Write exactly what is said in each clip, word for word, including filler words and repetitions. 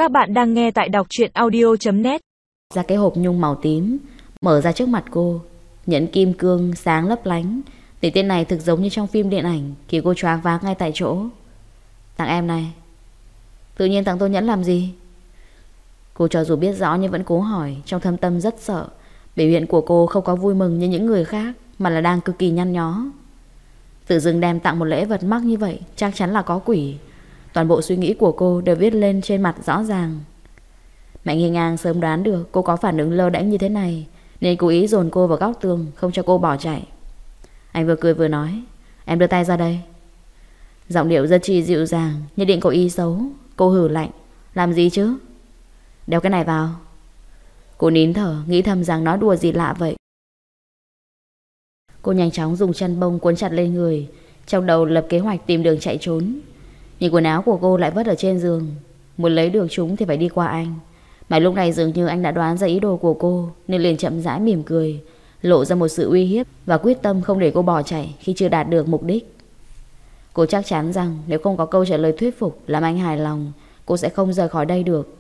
Các bạn đang nghe tại đọc truyện audio chấm net. Ra cái hộp nhung màu tím, mở ra trước mặt cô. Nhẫn kim cương sáng lấp lánh. Tình tiết này thực giống như trong phim điện ảnh, khiến cô choáng váng ngay tại chỗ. Tặng em này. Tự nhiên tặng tôi nhẫn làm gì? Cô cho dù biết rõ nhưng vẫn cố hỏi. Trong thâm tâm rất sợ. Biểu hiện của cô không có vui mừng như những người khác, mà là đang cực kỳ nhăn nhó. Tự dưng đem tặng một lễ vật mắc như vậy, chắc chắn là có quỷ. Toàn bộ suy nghĩ của cô đều viết lên trên mặt rõ ràng. Mạnh Hiên Ngang sớm đoán được cô có phản ứng lơ đễnh như thế này, nên cố ý dồn cô vào góc tường, không cho cô bỏ chạy. Anh vừa cười vừa nói, em đưa tay ra đây. Giọng điệu rất chi dịu dàng, nhất định có ý xấu. Cô hừ lạnh, làm gì chứ? Đeo cái này vào. Cô nín thở, nghĩ thầm rằng nói đùa gì lạ vậy. Cô nhanh chóng dùng chăn bông cuốn chặt lên người, trong đầu lập kế hoạch tìm đường chạy trốn. Nhưng quần áo của cô lại vứt ở trên giường. Muốn lấy được chúng thì phải đi qua anh. Mà lúc này dường như anh đã đoán ra ý đồ của cô, nên liền chậm rãi mỉm cười, lộ ra một sự uy hiếp và quyết tâm không để cô bỏ chạy khi chưa đạt được mục đích. Cô chắc chắn rằng nếu không có câu trả lời thuyết phục làm anh hài lòng, cô sẽ không rời khỏi đây được.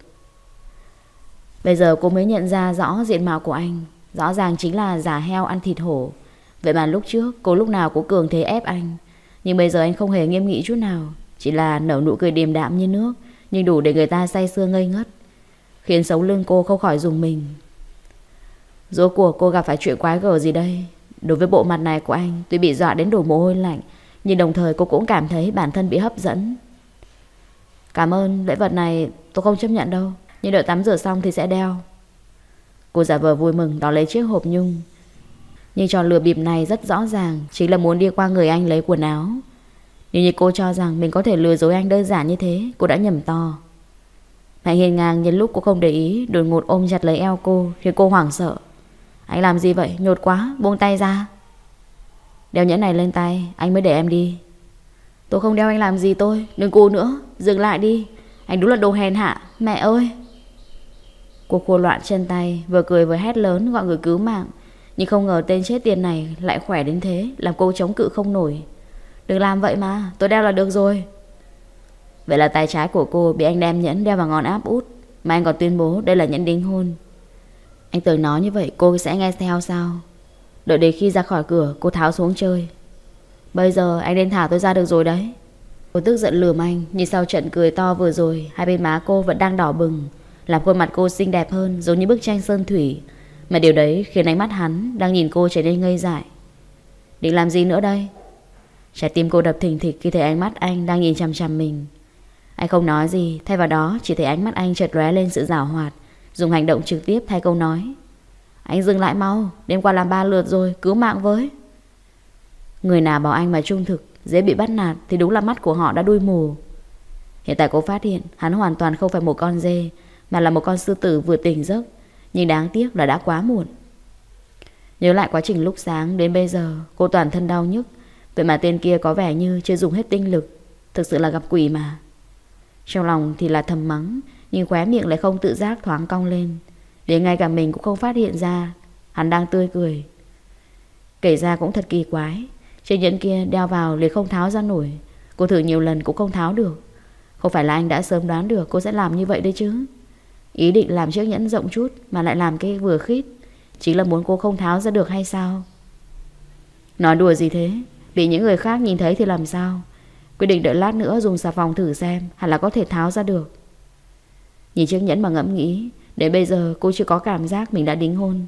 Bây giờ cô mới nhận ra rõ diện mạo của anh. Rõ ràng chính là giả heo ăn thịt hổ. Vậy mà lúc trước cô lúc nào cũng cường thế ép anh. Nhưng bây giờ anh không hề nghiêm nghị chút nào, chỉ là nở nụ cười điềm đạm như nước, nhưng đủ để người ta say sưa ngây ngất, khiến sống lưng cô không khỏi rùng mình. Rốt cuộc cô gặp phải chuyện quái gở gì đây? Đối với bộ mặt này của anh, tuy bị dọa đến đổ mồ hôi lạnh, nhưng đồng thời cô cũng cảm thấy bản thân bị hấp dẫn. Cảm ơn, lễ vật này tôi không chấp nhận đâu, nhưng đợi tắm rửa xong thì sẽ đeo. Cô giả vờ vui mừng đón lấy chiếc hộp nhung. Nhưng trò lừa bịp này rất rõ ràng chính là muốn đi qua người anh lấy quần áo. Nếu như cô cho rằng mình có thể lừa dối anh đơn giản như thế, cô đã nhầm to. Mạnh Hiên Ngang nhân lúc cô không để ý, đột ngột ôm chặt lấy eo cô, khiến cô hoảng sợ. Anh làm gì vậy? Nhột quá, buông tay ra. Đeo nhẫn này lên tay, anh mới để em đi. Tôi không đeo, anh làm gì tôi? Đừng cố nữa, dừng lại đi. Anh đúng là đồ hèn hạ, mẹ ơi. Cô khô loạn chân tay, vừa cười vừa hét lớn gọi người cứu mạng. Nhưng không ngờ tên chết tiệt này lại khỏe đến thế, làm cô chống cự không nổi. Đừng làm vậy mà, tôi đeo là được rồi. Vậy là tay trái của cô bị anh đem nhẫn đeo vào ngón áp út, mà anh còn tuyên bố đây là nhẫn đính hôn. Anh tưởng nói như vậy cô sẽ nghe theo sao? Đợi đến khi ra khỏi cửa cô tháo xuống chơi. Bây giờ anh nên thả tôi ra được rồi đấy. Cô tức giận lườm anh, nhưng sau trận cười to vừa rồi, hai bên má cô vẫn đang đỏ bừng, làm khuôn mặt cô xinh đẹp hơn, giống như bức tranh sơn thủy. Mà điều đấy khiến ánh mắt hắn đang nhìn cô trở nên ngây dại. Định làm gì nữa đây? Trái tim cô đập thình thịch khi thấy ánh mắt anh đang nhìn chằm chằm mình. Anh không nói gì, thay vào đó chỉ thấy ánh mắt anh chợt lóe lên sự giảo hoạt, dùng hành động trực tiếp thay câu nói. Anh dừng lại mau, đêm qua làm ba lượt rồi, cứu mạng với. Người nào bảo anh mà trung thực, dễ bị bắt nạt thì đúng là mắt của họ đã đuôi mù. Hiện tại cô phát hiện hắn hoàn toàn không phải một con dê, mà là một con sư tử vừa tỉnh giấc. Nhưng đáng tiếc là đã quá muộn. Nhớ lại quá trình lúc sáng đến bây giờ, cô toàn thân đau nhức. Vậy mà tên kia có vẻ như chưa dùng hết tinh lực. Thực sự là gặp quỷ mà. Trong lòng thì là thầm mắng, nhưng khóe miệng lại không tự giác thoáng cong lên. Đến ngay cả mình cũng không phát hiện ra hắn đang tươi cười. Kể ra cũng thật kỳ quái, chiếc nhẫn kia đeo vào liền không tháo ra nổi. Cô thử nhiều lần cũng không tháo được. Không phải là anh đã sớm đoán được cô sẽ làm như vậy đấy chứ? Ý định làm chiếc nhẫn rộng chút mà lại làm cái vừa khít, chính là muốn cô không tháo ra được hay sao? Nói đùa gì thế? Bị những người khác nhìn thấy thì làm sao? Quyết định đợi lát nữa dùng xà phòng thử xem, hẳn là có thể tháo ra được. Nhìn chiếc nhẫn mà ngẫm nghĩ, đến bây giờ cô chưa có cảm giác mình đã đính hôn.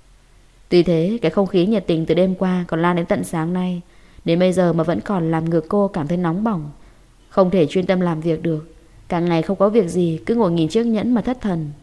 Tuy thế, cái không khí nhiệt tình từ đêm qua còn lan đến tận sáng nay, đến bây giờ mà vẫn còn làm ngược cô cảm thấy nóng bỏng. Không thể chuyên tâm làm việc được. Cả ngày không có việc gì, cứ ngồi nhìn chiếc nhẫn mà thất thần.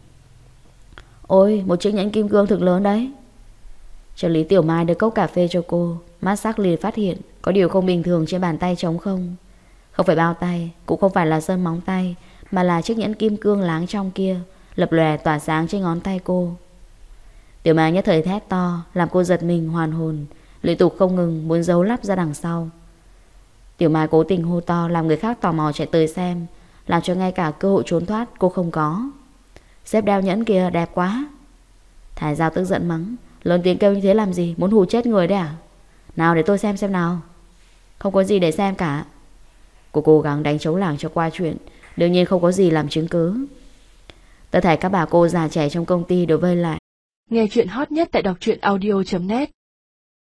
Ôi, một chiếc nhẫn kim cương thực lớn đấy. Trợ lý Tiểu Mai đưa cốc cà phê cho cô. Mắt sắc liền phát hiện có điều không bình thường trên bàn tay trống không. Không phải bao tay, cũng không phải là sơn móng tay, mà là chiếc nhẫn kim cương láng trong kia, lập lòe tỏa sáng trên ngón tay cô. Tiểu Mai nhất thời thét to, làm cô giật mình hoàn hồn, liên tục không ngừng muốn giấu lắp ra đằng sau. Tiểu Mai cố tình hô to làm người khác tò mò chạy tới xem, làm cho ngay cả cơ hội trốn thoát cô không có. Xếp đeo nhẫn kìa, đẹp quá. Thái Giao tức giận mắng, lớn tiếng kêu như thế làm gì, muốn hù chết người đấy à? Nào để tôi xem xem nào. Không có gì để xem cả. Cô cố gắng đánh trống lảng cho qua chuyện, đương nhiên không có gì làm chứng cứ. Tất thảy các bà cô già trẻ trong công ty đều vây lại. Nghe chuyện hot nhất tại đọc truyện audio chấm net.